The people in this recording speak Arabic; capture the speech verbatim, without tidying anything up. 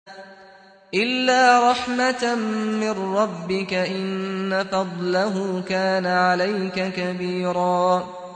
إِلَّا رَحْمَةً مِّن رَّبِّكَ ۚ إِنَّ فَضْلَهُ كَانَ عَلَيْكَ كَبِيرًا